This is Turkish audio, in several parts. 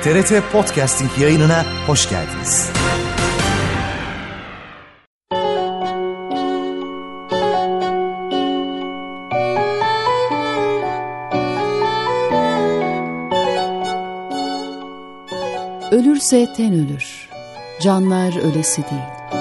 TRT Podcasting yayınına hoş geldiniz. Ölürse ten ölür, canlar ölesi değil.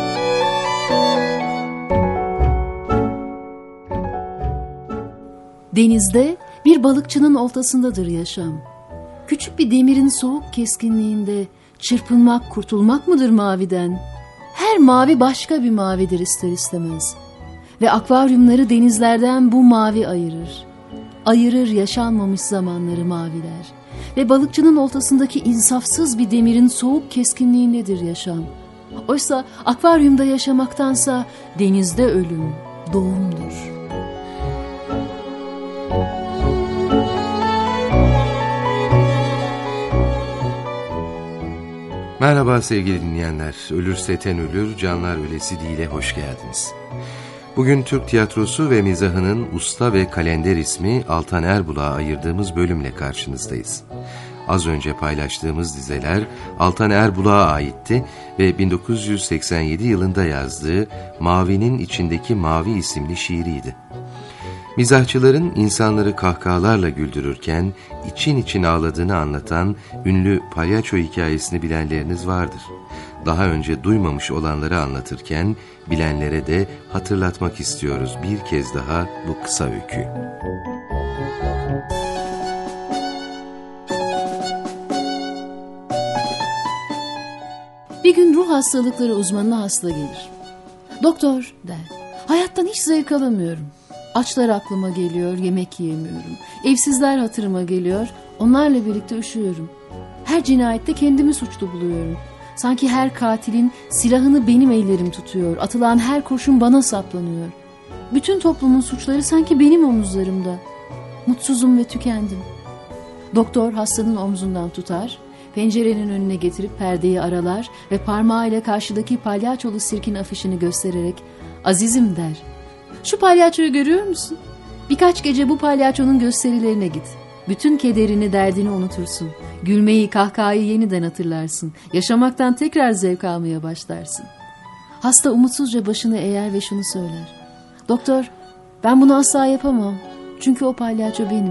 Denizde bir balıkçının oltasındadır yaşam. Küçük bir demirin soğuk keskinliğinde çırpınmak, kurtulmak mıdır maviden? Her mavi başka bir mavidir ister istemez. Ve akvaryumları denizlerden bu mavi ayırır. Ayırır yaşanmamış zamanları maviler. Ve balıkçının oltasındaki insafsız bir demirin soğuk keskinliğindedir yaşam. Oysa akvaryumda yaşamaktansa denizde ölüm, doğumdur. Merhaba sevgili dinleyenler. Ölürse ten ölür, canlar ölesi değil'e hoş geldiniz. Bugün Türk tiyatrosu ve mizahının usta ve kalender ismi Altan Erbulak'a ayırdığımız bölümle karşınızdayız. Az önce paylaştığımız dizeler Altan Erbulak'a aitti ve 1987 yılında yazdığı Mavinin İçindeki Mavi isimli şiiriydi. Mizahçıların insanları kahkahalarla güldürürken için için ağladığını anlatan ünlü palyaço hikayesini bilenleriniz vardır. Daha önce duymamış olanları anlatırken bilenlere de hatırlatmak istiyoruz bir kez daha bu kısa öyküyü. Bir gün ruh hastalıkları uzmanına hasta gelir. Doktor der, hayattan hiç zevk alamıyorum. Açlar aklıma geliyor, yemek yiyemiyorum. Evsizler hatırıma geliyor, onlarla birlikte üşüyorum. Her cinayette kendimi suçlu buluyorum. Sanki her katilin silahını benim ellerim tutuyor. Atılan her kurşun bana saplanıyor. Bütün toplumun suçları sanki benim omuzlarımda. Mutsuzum ve tükendim. Doktor hastanın omzundan tutar, pencerenin önüne getirip perdeyi aralar ve parmağıyla karşıdaki palyaçolu sirkin afişini göstererek "Azizim" der. "Şu palyaçoyu görüyor musun? Birkaç gece bu palyaçonun gösterilerine git. Bütün kederini, derdini unutursun. Gülmeyi, kahkahayı yeniden hatırlarsın. Yaşamaktan tekrar zevk almaya başlarsın." Hasta umutsuzca başını eğer ve şunu söyler: "Doktor, ben bunu asla yapamam. Çünkü o palyaço benim."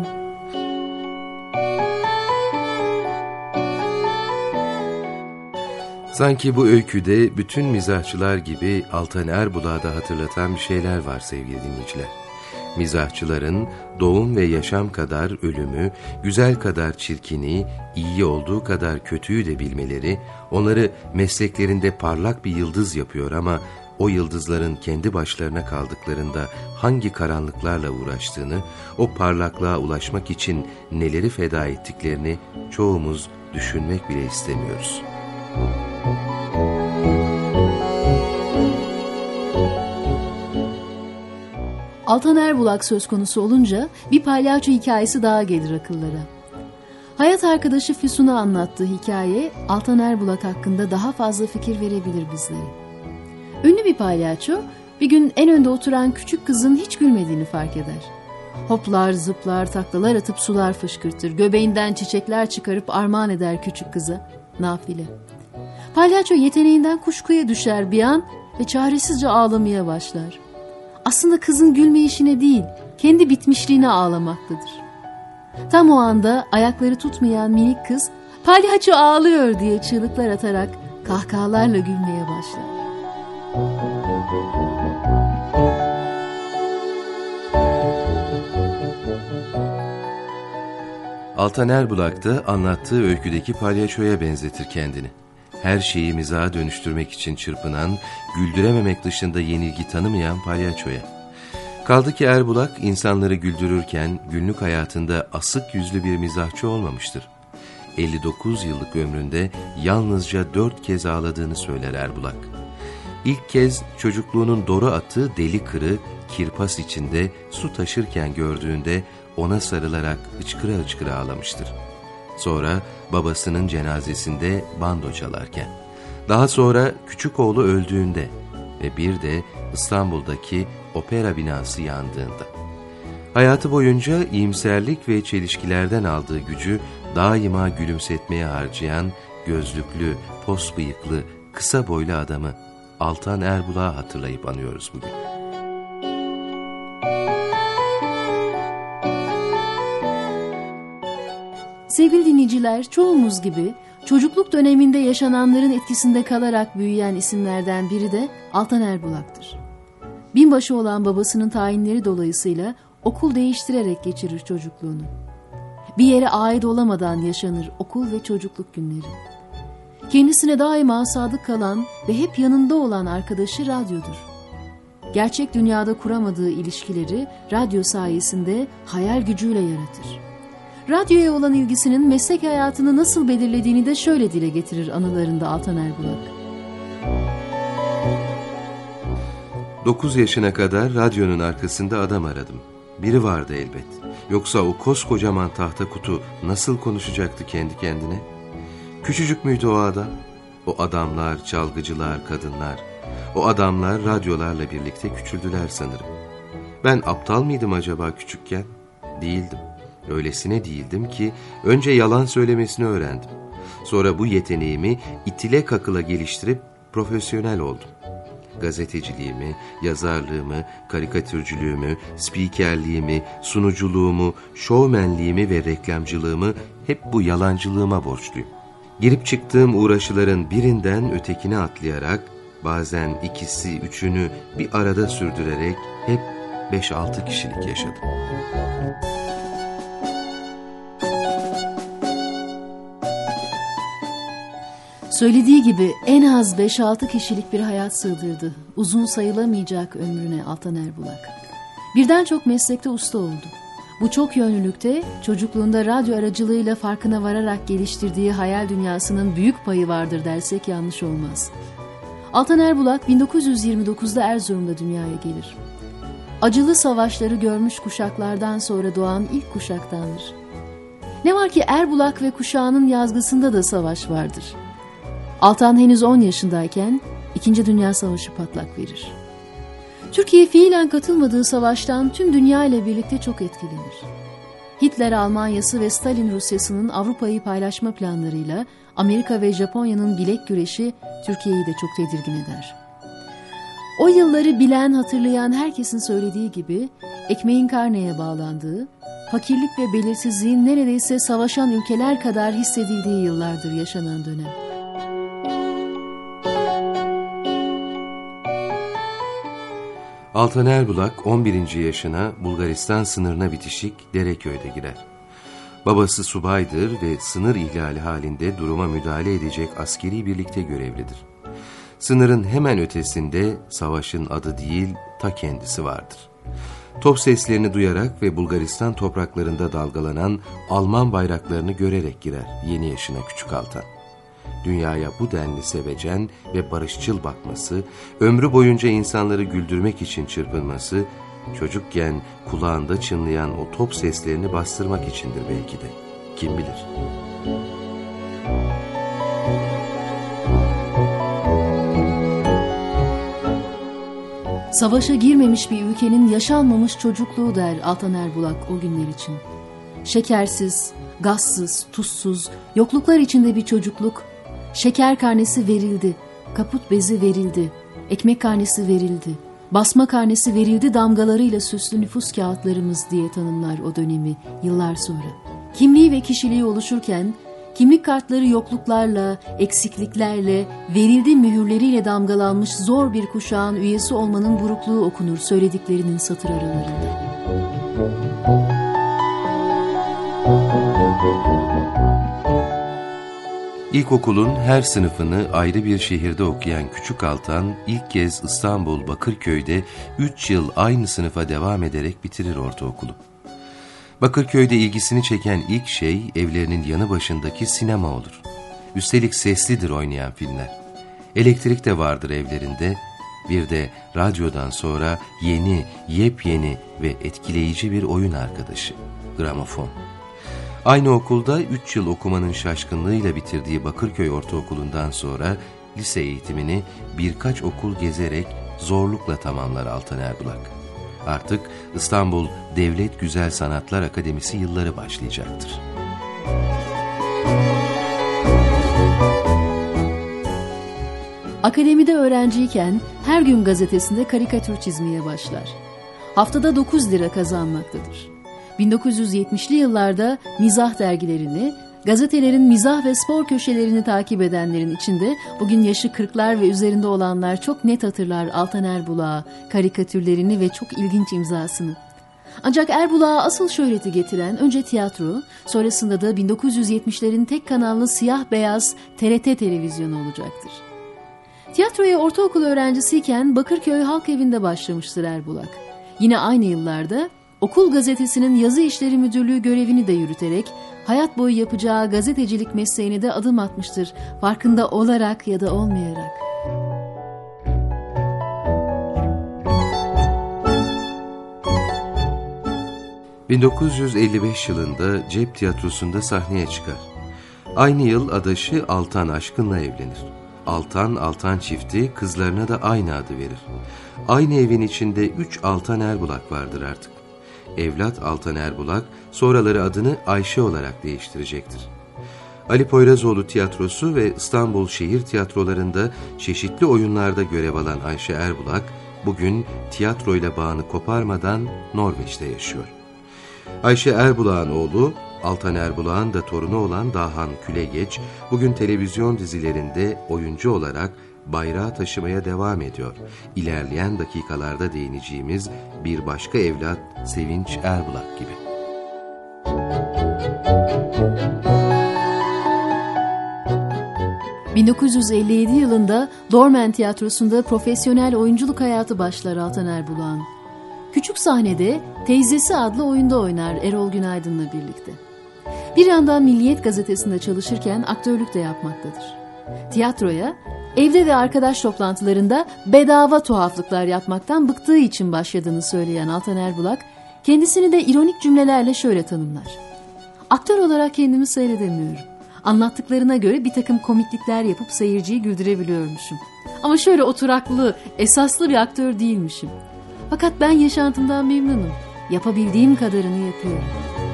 Sanki bu öyküde bütün mizahçılar gibi Altan Erbulak'a da hatırlatan bir şeyler var sevgili dinleyiciler. Mizahçıların doğum ve yaşam kadar ölümü, güzel kadar çirkini, iyi olduğu kadar kötüyü de bilmeleri, onları mesleklerinde parlak bir yıldız yapıyor ama o yıldızların kendi başlarına kaldıklarında hangi karanlıklarla uğraştığını, o parlaklığa ulaşmak için neleri feda ettiklerini çoğumuz düşünmek bile istemiyoruz. Altan Erbulak söz konusu olunca bir palyaço hikayesi daha gelir akıllara. Hayat arkadaşı Füsun'a anlattığı hikaye Altan Erbulak hakkında daha fazla fikir verebilir bizlere. Ünlü bir palyaço bir gün en önde oturan küçük kızın hiç gülmediğini fark eder. Hoplar, zıplar, taklalar atıp sular fışkırtır, göbeğinden çiçekler çıkarıp armağan eder küçük kıza, nafile. Palyaço yeteneğinden kuşkuya düşer bir an ve çaresizce ağlamaya başlar. Aslında kızın gülmeyişine değil, kendi bitmişliğine ağlamaktadır. Tam o anda ayakları tutmayan minik kız, "Palyaço ağlıyor" diye çığlıklar atarak kahkahalarla gülmeye başlar. Altan Erbulak da anlattığı öyküdeki palyaçoya benzetir kendini. Her şeyi mizaha dönüştürmek için çırpınan, güldürememek dışında yenilgi tanımayan palyaçoya. Kaldı ki Erbulak insanları güldürürken günlük hayatında asık yüzlü bir mizahçı olmamıştır. 59 yıllık ömründe yalnızca 4 kez ağladığını söyler Erbulak. İlk kez çocukluğunun doğru attığı deli kırı, kirpas içinde su taşırken gördüğünde ona sarılarak hıçkıra hıçkıra ağlamıştır. Sonra babasının cenazesinde bando çalarken, daha sonra küçük oğlu öldüğünde ve bir de İstanbul'daki opera binası yandığında. Hayatı boyunca iyimserlik ve çelişkilerden aldığı gücü daima gülümsetmeye harcayan gözlüklü, pos bıyıklı, kısa boylu adamı Altan Erbulak'ı hatırlayıp anıyoruz bugün. Sevgili dinleyiciler, çoğumuz gibi çocukluk döneminde yaşananların etkisinde kalarak büyüyen isimlerden biri de Altan Erbulak'tır. Binbaşı olan babasının tayinleri dolayısıyla okul değiştirerek geçirir çocukluğunu. Bir yere ait olamadan yaşanır okul ve çocukluk günleri. Kendisine daima sadık kalan ve hep yanında olan arkadaşı radyodur. Gerçek dünyada kuramadığı ilişkileri radyo sayesinde hayal gücüyle yaratır. Radyoya olan ilgisinin meslek hayatını nasıl belirlediğini de şöyle dile getirir anılarında Altan Erbulak. 9 yaşına kadar radyonun arkasında adam aradım. Biri vardı elbet. Yoksa o koskocaman tahta kutu nasıl konuşacaktı kendi kendine? Küçücük müydü o adam? O adamlar, çalgıcılar, kadınlar. O adamlar radyolarla birlikte küçüldüler sanırım. Ben aptal mıydım acaba küçükken? Değildim. Öylesine değildim ki önce yalan söylemesini öğrendim. Sonra bu yeteneğimi itile kakıla geliştirip profesyonel oldum. Gazeteciliğimi, yazarlığımı, karikatürcülüğümü, spikerliğimi, sunuculuğumu, şovmenliğimi ve reklamcılığımı hep bu yalancılığıma borçluyum. Girip çıktığım uğraşıların birinden ötekine atlayarak, bazen ikisi, üçünü bir arada sürdürerek hep 5-6 kişilik yaşadım. Söylediği gibi en az 5-6 kişilik bir hayat sığdırdı. Uzun sayılamayacak ömrüne Altan Erbulak. Birden çok meslekte usta oldu. Bu çok yönlülükte çocukluğunda radyo aracılığıyla farkına vararak geliştirdiği hayal dünyasının büyük payı vardır dersek yanlış olmaz. Altan Erbulak 1929'da Erzurum'da dünyaya gelir. Acılı savaşları görmüş kuşaklardan sonra doğan ilk kuşaktandır. Ne var ki Erbulak ve kuşağının yazgısında da savaş vardır. Altan henüz 10 yaşındayken 2. Dünya Savaşı patlak verir. Türkiye fiilen katılmadığı savaştan tüm dünya ile birlikte çok etkilenir. Hitler Almanyası ve Stalin Rusyası'nın Avrupa'yı paylaşma planlarıyla Amerika ve Japonya'nın bilek güreşi Türkiye'yi de çok tedirgin eder. O yılları bilen, hatırlayan herkesin söylediği gibi ekmeğin karneye bağlandığı, fakirlik ve belirsizliğin neredeyse savaşan ülkeler kadar hissedildiği yıllardır yaşanan dönem. Altan Erbulak 11. yaşına Bulgaristan sınırına bitişik Dereköy'de girer. Babası subaydır ve sınır ihlali halinde duruma müdahale edecek askeri birlikte görevlidir. Sınırın hemen ötesinde savaşın adı değil ta kendisi vardır. Top seslerini duyarak ve Bulgaristan topraklarında dalgalanan Alman bayraklarını görerek girer yeni yaşına küçük Altan. Dünyaya bu denli sevecen ve barışçıl bakması, ömrü boyunca insanları güldürmek için çırpınması, çocukken kulağında çınlayan o top seslerini bastırmak içindir belki de. Kim bilir? Savaşa girmemiş bir ülkenin yaşanmamış çocukluğu der Altan Erbulak o günler için. Şekersiz, gazsız, tuzsuz, yokluklar içinde bir çocukluk. Şeker karnesi verildi, kaput bezi verildi, ekmek karnesi verildi, basma karnesi verildi damgalarıyla süslü nüfus kağıtlarımız diye tanımlar o dönemi yıllar sonra. Kimliği ve kişiliği oluşurken kimlik kartları yokluklarla, eksikliklerle, verildi mühürleriyle damgalanmış zor bir kuşağın üyesi olmanın burukluğu okunur söylediklerinin satır aralarında. İlkokulun her sınıfını ayrı bir şehirde okuyan küçük Altan ilk kez İstanbul Bakırköy'de 3 yıl aynı sınıfa devam ederek bitirir ortaokulu. Bakırköy'de ilgisini çeken ilk şey evlerinin yanı başındaki sinema olur. Üstelik seslidir oynayan filmler. Elektrik de vardır evlerinde. Bir de radyodan sonra yepyeni ve etkileyici bir oyun arkadaşı, gramofon. Aynı okulda 3 yıl okumanın şaşkınlığıyla bitirdiği Bakırköy Ortaokulu'ndan sonra lise eğitimini birkaç okul gezerek zorlukla tamamlar Altan Erbulak. Artık İstanbul Devlet Güzel Sanatlar Akademisi yılları başlayacaktır. Akademide öğrenciyken her gün gazetesinde karikatür çizmeye başlar. Haftada 9 lira kazanmaktadır. 1970'li yıllarda mizah dergilerini, gazetelerin mizah ve spor köşelerini takip edenlerin içinde bugün yaşı 40'lar ve üzerinde olanlar çok net hatırlar Altan Erbulak'ı, karikatürlerini ve çok ilginç imzasını. Ancak Erbulak'a asıl şöhreti getiren önce tiyatro, sonrasında da 1970'lerin tek kanallı siyah beyaz TRT televizyonu olacaktır. Tiyatroya ortaokul öğrencisiyken Bakırköy Halk Evi'nde başlamıştır Erbulak. Yine aynı yıllarda okul gazetesinin yazı işleri müdürlüğü görevini de yürüterek hayat boyu yapacağı gazetecilik mesleğine de adım atmıştır, farkında olarak ya da olmayarak. ...1955 yılında Cep Tiyatrosu'nda sahneye çıkar. Aynı yıl adaşı Altan Aşkın'la evlenir. Altan çifti kızlarına da aynı adı verir. Aynı evin içinde 3 Altan Erbulak vardır artık. Evlat Altan Erbulak sonraları adını Ayşe olarak değiştirecektir. Ali Poyrazoğlu Tiyatrosu ve İstanbul Şehir Tiyatrolarında çeşitli oyunlarda görev alan Ayşe Erbulak bugün tiyatroyla bağını koparmadan Norveç'te yaşıyor. Ayşe Erbulak'ın oğlu, Altan Erbulak'ın da torunu olan Dahan Külegeç, bugün televizyon dizilerinde oyuncu olarak bayrağı taşımaya devam ediyor. İlerleyen dakikalarda değineceğimiz bir başka evlat Sevinç Erbulak gibi. ...1957 yılında Dormen Tiyatrosu'nda profesyonel oyunculuk hayatı başlar Altan Erbulak'ın. Küçük sahnede Teyzesi adlı oyunda oynar Erol Günaydın'la birlikte. Bir yandan Milliyet gazetesinde çalışırken aktörlük de yapmaktadır. Tiyatroya, evde ve arkadaş toplantılarında bedava tuhaflıklar yapmaktan bıktığı için başladığını söyleyen Altan Erbulak, kendisini de ironik cümlelerle şöyle tanımlar. Aktör olarak kendimi seyredemiyorum. Anlattıklarına göre bir takım komiklikler yapıp seyirciyi güldürebiliyormuşum. Ama şöyle oturaklı, esaslı bir aktör değilmişim. Fakat ben yaşantımdan memnunum. Yapabildiğim kadarını yapıyorum.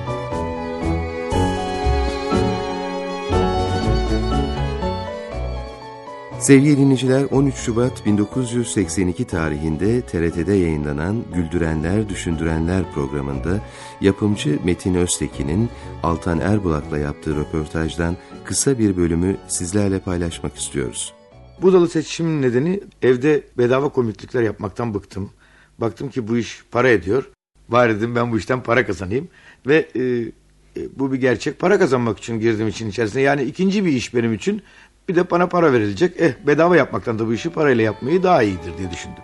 Sevgili dinleyiciler, 13 Şubat 1982 tarihinde TRT'de yayınlanan Güldürenler, Düşündürenler programında yapımcı Metin Öztekin'in Altan Erbulak'la yaptığı röportajdan kısa bir bölümü sizlerle paylaşmak istiyoruz. Bu dalı seçişimin nedeni evde bedava komiklikler yapmaktan bıktım. Baktım ki bu iş para ediyor. Bari dedim ben bu işten para kazanayım. Ve bu bir gerçek. Para kazanmak için girdim için içerisine. Yani ikinci bir iş benim için. Bir de bana para verilecek. Bedava yapmaktan da bu işi parayla yapmayı daha iyidir diye düşündüm.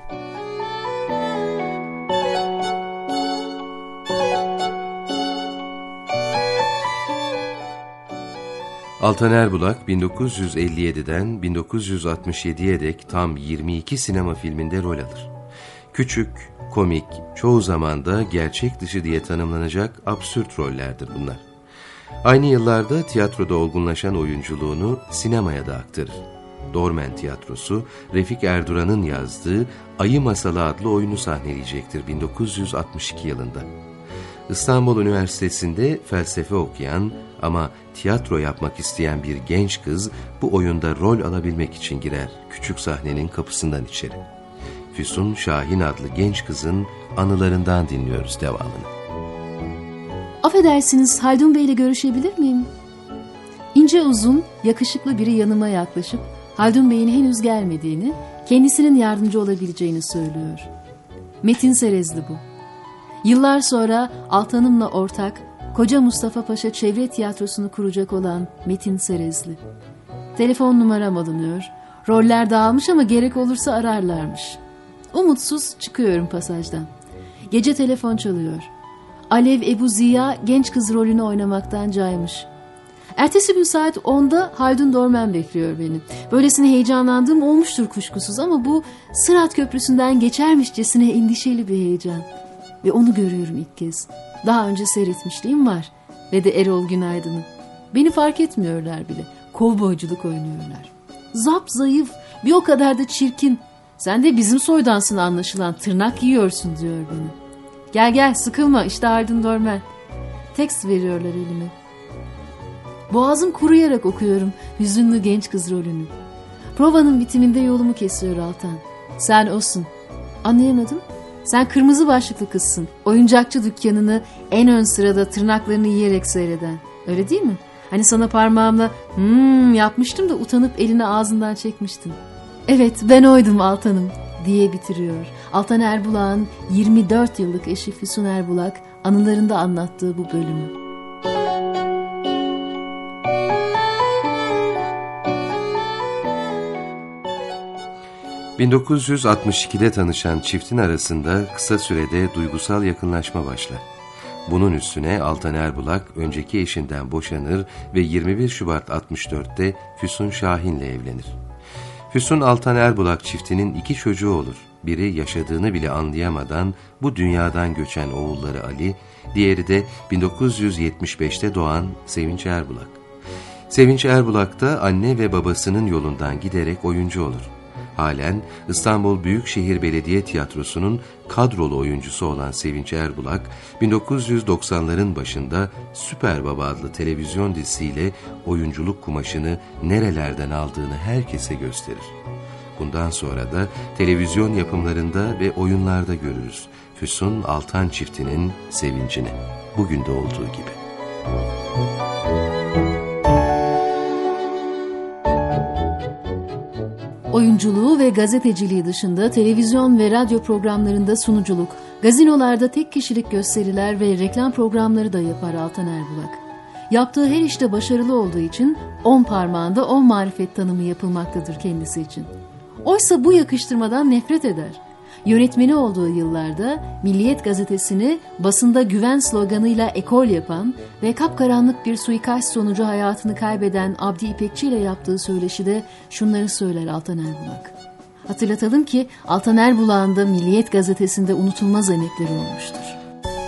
Altan Erbulak 1957'den 1967'ye dek tam 22 sinema filminde rol alır. Küçük, komik, çoğu zaman da gerçek dışı diye tanımlanacak absürt rollerdir bunlar. Aynı yıllarda tiyatroda olgunlaşan oyunculuğunu sinemaya da aktarır. Dormen Tiyatrosu, Refik Erduran'ın yazdığı Ayı Masalı adlı oyunu sahneleyecektir 1962 yılında. İstanbul Üniversitesi'nde felsefe okuyan ama tiyatro yapmak isteyen bir genç kız bu oyunda rol alabilmek için girer küçük sahnenin kapısından içeri. Füsun Şahin adlı genç kızın anılarından dinliyoruz devamını. Affedersiniz, Haldun Bey ile görüşebilir miyim? İnce uzun, yakışıklı biri yanıma yaklaşıp Haldun Bey'in henüz gelmediğini, kendisinin yardımcı olabileceğini söylüyor. Metin Serezli bu. Yıllar sonra Altan'ımla ortak, Koca Mustafa Paşa Çevre Tiyatrosu'nu kuracak olan Metin Serezli. Telefon numaram alınıyor. Roller dağılmış ama gerek olursa ararlarmış. Umutsuz çıkıyorum pasajdan. Gece telefon çalıyor. Alev Ebu Ziya genç kız rolünü oynamaktan caymış. Ertesi gün saat 10'da Haldun Dormen bekliyor beni. Böylesine heyecanlandığım olmuştur kuşkusuz ama bu Sırat Köprüsü'nden geçermişçesine endişeli bir heyecan. Ve onu görüyorum ilk kez. Daha önce seyretmişliğim var. Ve de Erol Günaydın'ı. Beni fark etmiyorlar bile. Kovboyculuk oynuyorlar. Zap zayıf, bir o kadar da çirkin. Sen de bizim soydansın anlaşılan, tırnak yiyorsun diyor bana. Gel gel, sıkılma, işte Haldun Dormen. Tekst veriyorlar elime. Boğazım kuruyarak okuyorum hüzünlü genç kız rolünü. Provanın bitiminde yolumu kesiyor Altan. Sen osun. Anlayamadım. Sen kırmızı başlıklı kızsın. Oyuncakçı dükkanını en ön sırada tırnaklarını yiyerek seyreden. Öyle değil mi? Hani sana parmağımla yapmıştım da utanıp elini ağzından çekmiştin. Evet, ben oydum Altan'ım diye bitiriyor Altan Erbulak'ın 24 yıllık eşi Füsun Erbulak anılarında anlattığı bu bölümü. ...1962'de tanışan çiftin arasında kısa sürede duygusal yakınlaşma başlar. Bunun üstüne Altan Erbulak önceki eşinden boşanır ve 21 Şubat 64'te Füsun Şahin'le evlenir. Füsun Altan Erbulak çiftinin 2 çocuğu olur. Biri yaşadığını bile anlayamadan bu dünyadan göçen oğulları Ali, diğeri de 1975'te doğan Sevinç Erbulak. Sevinç Erbulak da anne ve babasının yolundan giderek oyuncu olur. Halen İstanbul Büyükşehir Belediye Tiyatrosu'nun kadrolu oyuncusu olan Sevinç Erbulak, 1990'ların başında Süper Baba adlı televizyon dizisiyle oyunculuk kumaşını nerelerden aldığını herkese gösterir. Bundan sonra da televizyon yapımlarında ve oyunlarda görürüz Füsun Altan çiftinin sevincini, bugün de olduğu gibi. Oyunculuğu ve gazeteciliği dışında televizyon ve radyo programlarında sunuculuk, gazinolarda tek kişilik gösteriler ve reklam programları da yapar Altan Erbulak. Yaptığı her işte başarılı olduğu için 10 parmağında 10 marifet tanımı yapılmaktadır kendisi için. Oysa bu yakıştırmadan nefret eder. Yönetmeni olduğu yıllarda Milliyet gazetesini basında güven sloganıyla ekol yapan ve kapkaranlık bir suikast sonucu hayatını kaybeden Abdi İpekçi ile yaptığı söyleşide şunları söyler Altan Erbulak. Hatırlatalım ki Altan Erbulak'ın da Milliyet gazetesinde unutulmaz emekleri olmuştur.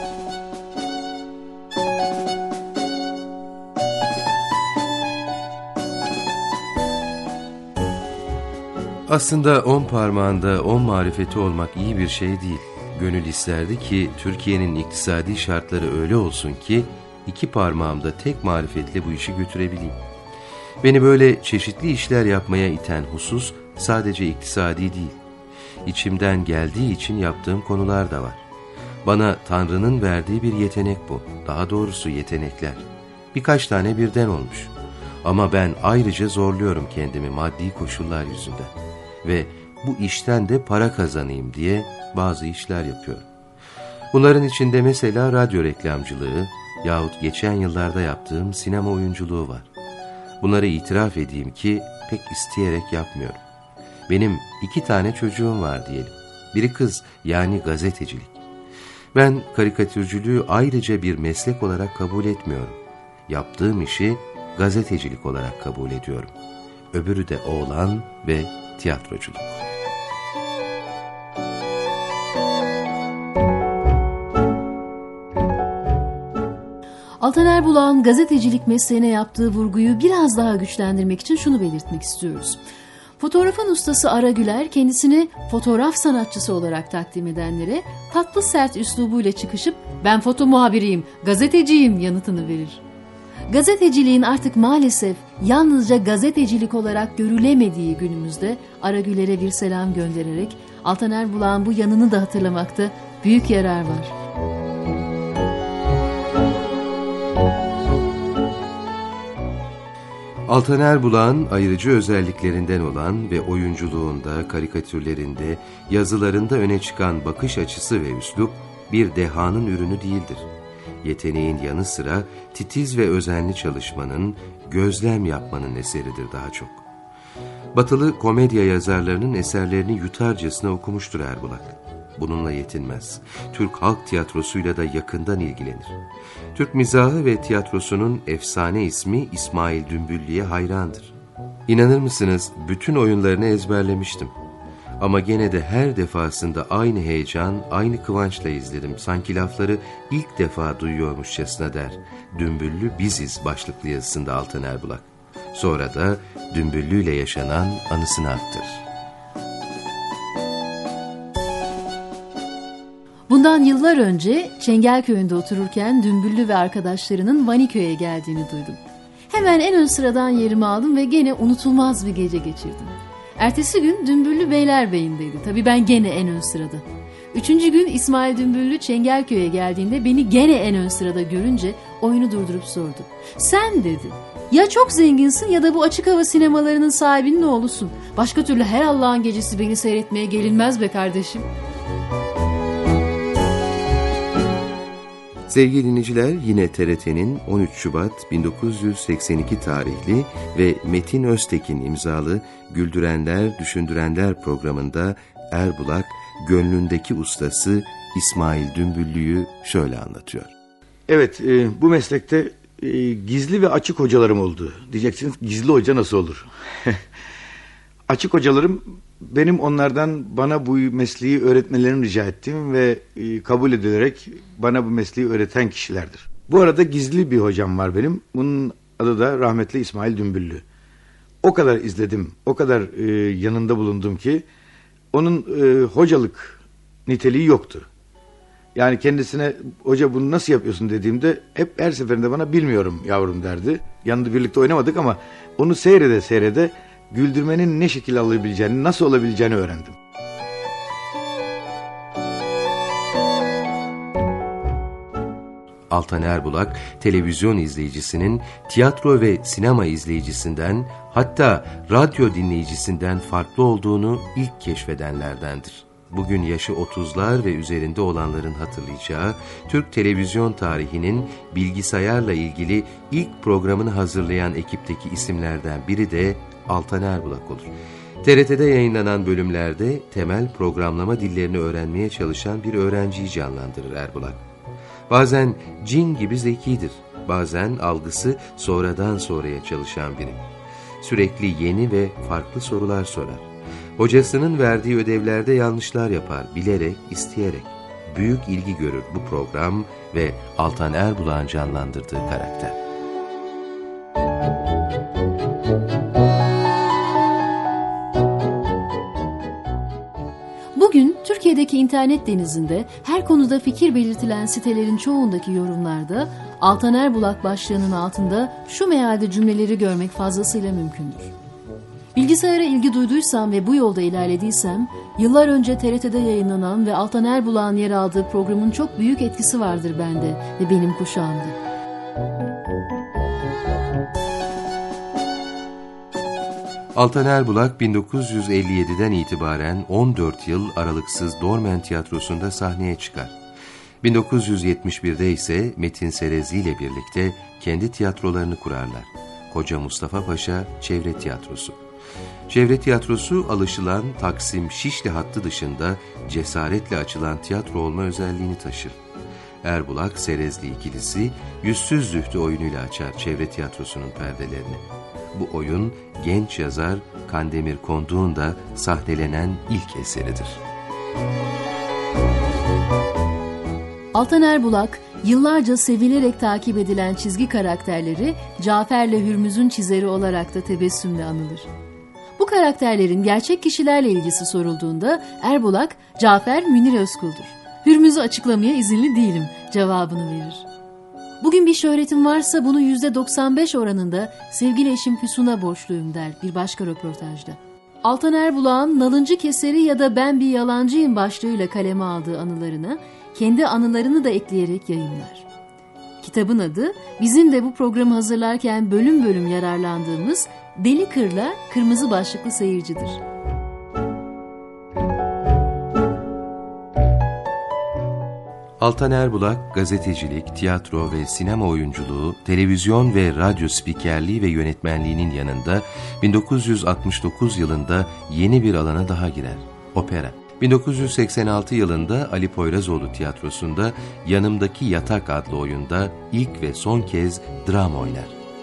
Aslında 10 parmağında 10 marifeti olmak iyi bir şey değil. Gönül isterdi ki Türkiye'nin iktisadi şartları öyle olsun ki 2 parmağımda tek marifetle bu işi götürebileyim. Beni böyle çeşitli işler yapmaya iten husus sadece iktisadi değil. İçimden geldiği için yaptığım konular da var. Bana Tanrı'nın verdiği bir yetenek bu. Daha doğrusu yetenekler. Birkaç tane birden olmuş. Ama ben ayrıca zorluyorum kendimi maddi koşullar yüzünden. Ve bu işten de para kazanayım diye bazı işler yapıyorum. Bunların içinde mesela radyo reklamcılığı yahut geçen yıllarda yaptığım sinema oyunculuğu var. Bunları itiraf edeyim ki pek isteyerek yapmıyorum. Benim 2 tane çocuğum var diyelim. Biri kız, yani gazetecilik. Ben karikatürcülüğü ayrıca bir meslek olarak kabul etmiyorum. Yaptığım işi gazetecilik olarak kabul ediyorum. Öbürü de oğlan ve tiyatroculuk. Altan Erbulak'ın gazetecilik mesleğine yaptığı vurguyu biraz daha güçlendirmek için şunu belirtmek istiyoruz. Fotoğrafın ustası Ara Güler kendisini fotoğraf sanatçısı olarak takdim edenlere tatlı sert üslubuyla çıkışıp "Ben foto muhabiriyim, gazeteciyim" yanıtını verir. Gazeteciliğin artık maalesef yalnızca gazetecilik olarak görülemediği günümüzde Ara Güler'e bir selam göndererek Altan Erbulak'ın bu yanını da hatırlamakta büyük yarar var. Altan Erbulak'ın ayrıcı özelliklerinden olan ve oyunculuğunda, karikatürlerinde, yazılarında öne çıkan bakış açısı ve üslup bir dehanın ürünü değildir. Yeteneğin yanı sıra titiz ve özenli çalışmanın, gözlem yapmanın eseridir daha çok. Batılı komedya yazarlarının eserlerini yutarcasına okumuştur Erbulak. Bununla yetinmez. Türk halk tiyatrosuyla da yakından ilgilenir. Türk mizahı ve tiyatrosunun efsane ismi İsmail Dümbüllü'ye hayrandır. İnanır mısınız, bütün oyunlarını ezberlemiştim. Ama gene de her defasında aynı heyecan, aynı kıvançla izledim. Sanki lafları ilk defa duyuyormuşçasına der. Dümbüllü biziz başlıklı yazısında Altan Erbulak. Sonra da Dümbüllü ile yaşanan anısını aktarır. Bundan Bundan yıllar önce Çengelköy'ünde otururken Dümbüllü ve arkadaşlarının Vaniköy'e geldiğini duydum. Hemen en ön sıradan yerimi aldım ve gene unutulmaz bir gece geçirdim. Ertesi gün Dümbüllü Beylerbeyi'ndeydi. Tabii ben gene en ön sırada. Üçüncü gün İsmail Dümbüllü Çengelköy'e geldiğinde beni gene en ön sırada görünce oyunu durdurup sordu. Sen dedi, ya çok zenginsin ya da bu açık hava sinemalarının sahibinin oğlusun. Başka türlü her Allah'ın gecesi beni seyretmeye gelinmez be kardeşim. Sevgili dinleyiciler, yine TRT'nin 13 Şubat 1982 tarihli ve Metin Öztekin imzalı Güldürenler, Düşündürenler programında Erbulak, gönlündeki ustası İsmail Dümbüllü'yü şöyle anlatıyor. Evet, bu meslekte gizli ve açık hocalarım oldu. Diyeceksiniz, gizli hoca nasıl olur? Açık hocalarım, benim onlardan bana bu mesleği öğretmelerini rica ettiğim ve kabul edilerek bana bu mesleği öğreten kişilerdir. Bu arada gizli bir hocam var benim. Bunun adı da rahmetli İsmail Dümbüllü. O kadar izledim, o kadar yanında bulundum ki onun hocalık niteliği yoktu. Yani kendisine hoca bunu nasıl yapıyorsun dediğimde hep her seferinde bana bilmiyorum yavrum derdi. Yanında birlikte oynamadık ama onu seyrede seyrede güldürmenin ne şekil alabileceğini, nasıl olabileceğini öğrendim. Altan Erbulak, televizyon izleyicisinin tiyatro ve sinema izleyicisinden, hatta radyo dinleyicisinden farklı olduğunu ilk keşfedenlerdendir. Bugün yaşı 30'lar ve üzerinde olanların hatırlayacağı, Türk televizyon tarihinin bilgisayarla ilgili ilk programını hazırlayan ekipteki isimlerden biri de Altan Erbulak olur. TRT'de yayınlanan bölümlerde temel programlama dillerini öğrenmeye çalışan bir öğrenciyi canlandırır Erbulak. Bazen cin gibi zekidir, bazen algısı sonradan sonraya çalışan biri. Sürekli yeni ve farklı sorular sorar. Hocasının verdiği ödevlerde yanlışlar yapar, bilerek, isteyerek. Büyük ilgi görür bu program ve Altan Erbulak'ın canlandırdığı karakter. Bugün Türkiye'deki internet denizinde her konuda fikir belirtilen sitelerin çoğundaki yorumlarda Altan Erbulak başlığının altında şu mealde cümleleri görmek fazlasıyla mümkündür. Bilgisayara ilgi duyduysam ve bu yolda ilerlediysem, yıllar önce TRT'de yayınlanan ve Altan Erbulak'ın yer aldığı programın çok büyük etkisi vardır bende ve benim kuşağımda. Altan Erbulak 1957'den itibaren 14 yıl aralıksız Dormen Tiyatrosu'nda sahneye çıkar. 1971'de ise Metin Serezli ile birlikte kendi tiyatrolarını kurarlar. Koca Mustafa Paşa Çevre Tiyatrosu. Çevre Tiyatrosu alışılan Taksim-Şişli hattı dışında cesaretle açılan tiyatro olma özelliğini taşır. Erbulak-Serezli ikilisi Yüzsüz Zühtü oyunuyla açar Çevre Tiyatrosu'nun perdelerini. Bu oyun genç yazar Kandemir Konduk'un da sahnelenen ilk eseridir. Altan Erbulak, yıllarca sevilerek takip edilen çizgi karakterleri Cafer'le Hürmüz'ün çizeri olarak da tebessümle anılır. Bu karakterlerin gerçek kişilerle ilgisi sorulduğunda Erbulak, Cafer Münir Özkul'dur. Hürmüz'ü açıklamaya izinli değilim cevabını verir. Bugün bir şöhretim varsa bunu %95 oranında sevgili eşim Füsun'a borçluyum der bir başka röportajda. Altan Erbulak'ın Nalıncı Keseri ya da Ben Bir Yalancıyım başlığıyla kaleme aldığı anılarına kendi anılarını da ekleyerek yayımlar. Kitabın adı bizim de bu programı hazırlarken bölüm bölüm yararlandığımız Deli Kır'la Kırmızı Başlıklı Seyircidir. Altan Erbulak, gazetecilik, tiyatro ve sinema oyunculuğu, televizyon ve radyo spikerliği ve yönetmenliğinin yanında 1969 yılında yeni bir alana daha girer, opera. 1986 yılında Ali Poyrazoğlu Tiyatrosu'nda Yanımdaki Yatak adlı oyunda ilk ve son kez dram oynar.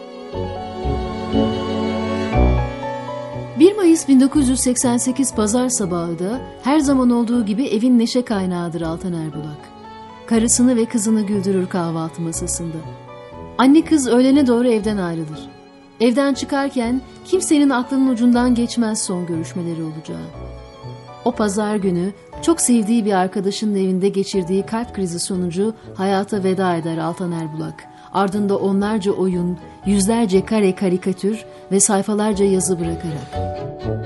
1 Mayıs 1988 Pazar sabahı da her zaman olduğu gibi evin neşe kaynağıdır Altan Erbulak. Karısını ve kızını güldürür kahvaltı masasında. Anne kız öğlene doğru evden ayrılır. Evden çıkarken kimsenin aklının ucundan geçmez son görüşmeleri olacağı. O pazar günü çok sevdiği bir arkadaşının evinde geçirdiği kalp krizi sonucu hayata veda eder Altan Erbulak. Ardında onlarca oyun, yüzlerce kare karikatür ve sayfalarca yazı bırakarak.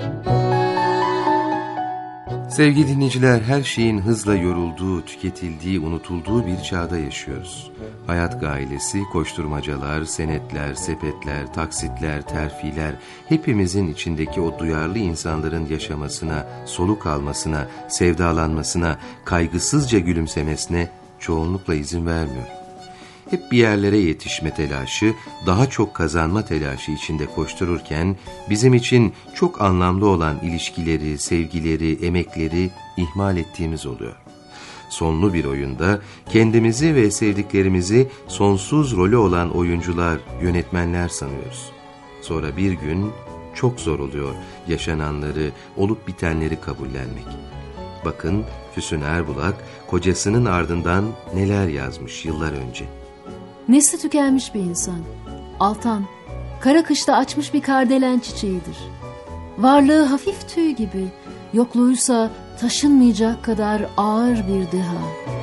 Sevgili dinleyiciler, her şeyin hızla yorulduğu, tüketildiği, unutulduğu bir çağda yaşıyoruz. Hayat gailesi, koşturmacalar, senetler, sepetler, taksitler, terfiler, hepimizin içindeki o duyarlı insanların yaşamasına, soluk almasına, sevdalanmasına, kaygısızca gülümsemesine çoğunlukla izin vermiyor. Hep bir yerlere yetişme telaşı, daha çok kazanma telaşı içinde koştururken bizim için çok anlamlı olan ilişkileri, sevgileri, emekleri ihmal ettiğimiz oluyor. Sonlu bir oyunda kendimizi ve sevdiklerimizi sonsuz rolü olan oyuncular, yönetmenler sanıyoruz. Sonra bir gün çok zor oluyor yaşananları, olup bitenleri kabullenmek. Bakın Füsun Erbulak kocasının ardından neler yazmış yıllar önce. Nesli tükenmiş bir insan. Altan, kara kışta açmış bir kardelen çiçeğidir. Varlığı hafif tüy gibi, yokluğuysa taşınmayacak kadar ağır bir deha.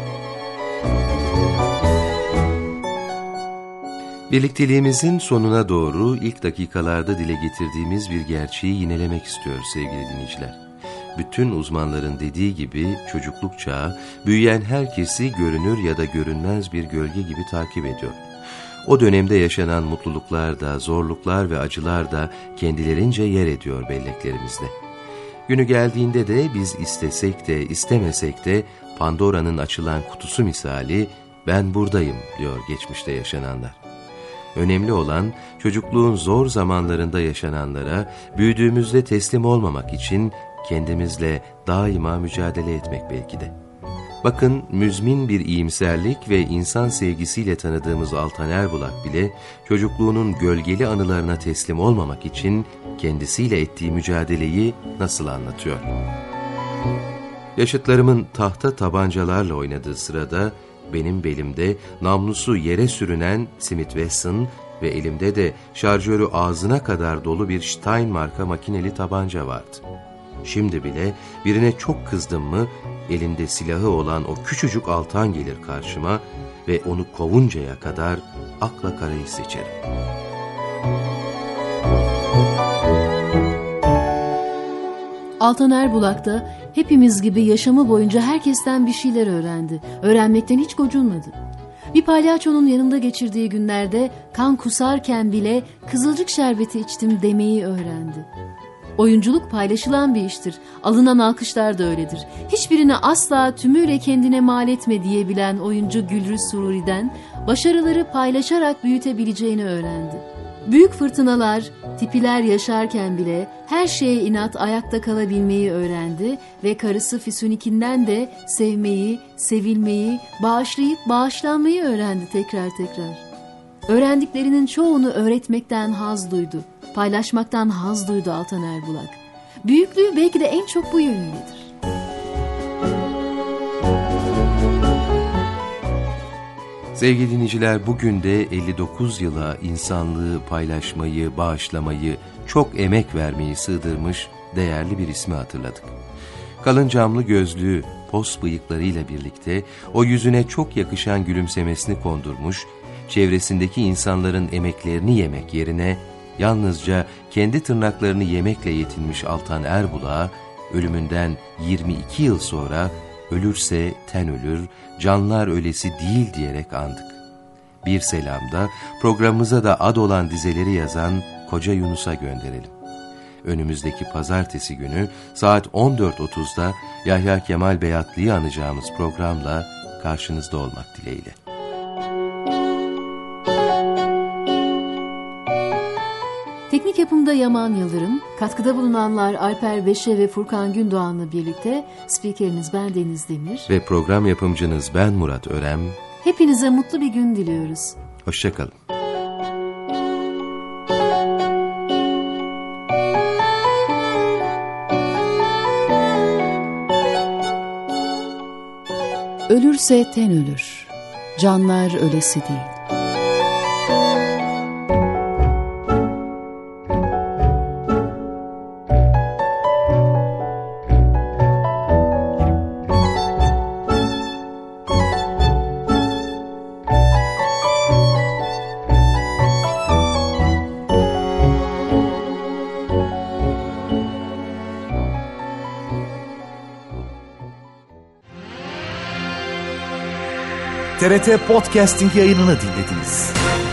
Birlikteliğimizin sonuna doğru ilk dakikalarda dile getirdiğimiz bir gerçeği yinelemek istiyoruz sevgili dinleyiciler. Bütün uzmanların dediği gibi çocukluk çağı büyüyen herkesi görünür ya da görünmez bir gölge gibi takip ediyor. O dönemde yaşanan mutluluklar da, zorluklar ve acılar da kendilerince yer ediyor belleklerimizde. Günü geldiğinde de biz istesek de istemesek de Pandora'nın açılan kutusu misali ben buradayım diyor geçmişte yaşananlar. Önemli olan çocukluğun zor zamanlarında yaşananlara büyüdüğümüzde teslim olmamak için kendimizle daima mücadele etmek belki de. Bakın müzmin bir iyimserlik ve insan sevgisiyle tanıdığımız Altan Erbulak bile çocukluğunun gölgeli anılarına teslim olmamak için kendisiyle ettiği mücadeleyi nasıl anlatıyor? Yaşıtlarımın tahta tabancalarla oynadığı sırada benim belimde namlusu yere sürünen Smith Wesson ve elimde de şarjörü ağzına kadar dolu bir Stein marka makineli tabanca vardı. Şimdi bile birine çok kızdım mı elinde silahı olan o küçücük Altan gelir karşıma ve onu kovuncaya kadar akla karayı seçerim. Altan Erbulak da hepimiz gibi yaşamı boyunca herkesten bir şeyler öğrendi. Öğrenmekten hiç gocunmadı. Bir palyaçonun yanında geçirdiği günlerde kan kusarken bile kızılcık şerbeti içtim demeyi öğrendi. Oyunculuk paylaşılan bir iştir. Alınan alkışlar da öyledir. Hiçbirini asla tümüyle kendine mal etme diyebilen oyuncu Gülrüz Sururi'den başarıları paylaşarak büyütebileceğini öğrendi. Büyük fırtınalar, tipiler yaşarken bile her şeye inat ayakta kalabilmeyi öğrendi ve karısı Füsun'ikinden de sevmeyi, sevilmeyi, bağışlayıp bağışlanmayı öğrendi tekrar. Öğrendiklerinin çoğunu öğretmekten haz duydu. Paylaşmaktan haz duydu Altan Erbulak. Büyüklüğü belki de en çok bu yönündedir. Sevgili dinleyiciler, bugün de 59 yıla insanlığı, paylaşmayı, bağışlamayı, çok emek vermeyi sığdırmış değerli bir ismi hatırladık. Kalın camlı gözlüğü, pos bıyıklarıyla birlikte o yüzüne çok yakışan gülümsemesini kondurmuş, çevresindeki insanların emeklerini yemek yerine yalnızca kendi tırnaklarını yemekle yetinmiş Altan Erbulak'a ölümünden 22 yıl sonra ölürse ten ölür, canlar ölesi değil diyerek andık. Bir selamda programımıza da ad olan dizeleri yazan Koca Yunus'a gönderelim. Önümüzdeki pazartesi günü saat 14.30'da Yahya Kemal Beyatlı'yı anacağımız programla karşınızda olmak dileğiyle. Teknik yapımda Yaman Yıldırım, katkıda bulunanlar Alper Beşe ve Furkan Gündoğan'la birlikte spikeriniz ben Deniz Demir ve program yapımcınız ben Murat Örem. Hepinize mutlu bir gün diliyoruz. Hoşça kalın. Ölürse ten ölür, canlar ölesi değil. TRT Podcasting yayınını dinlediniz.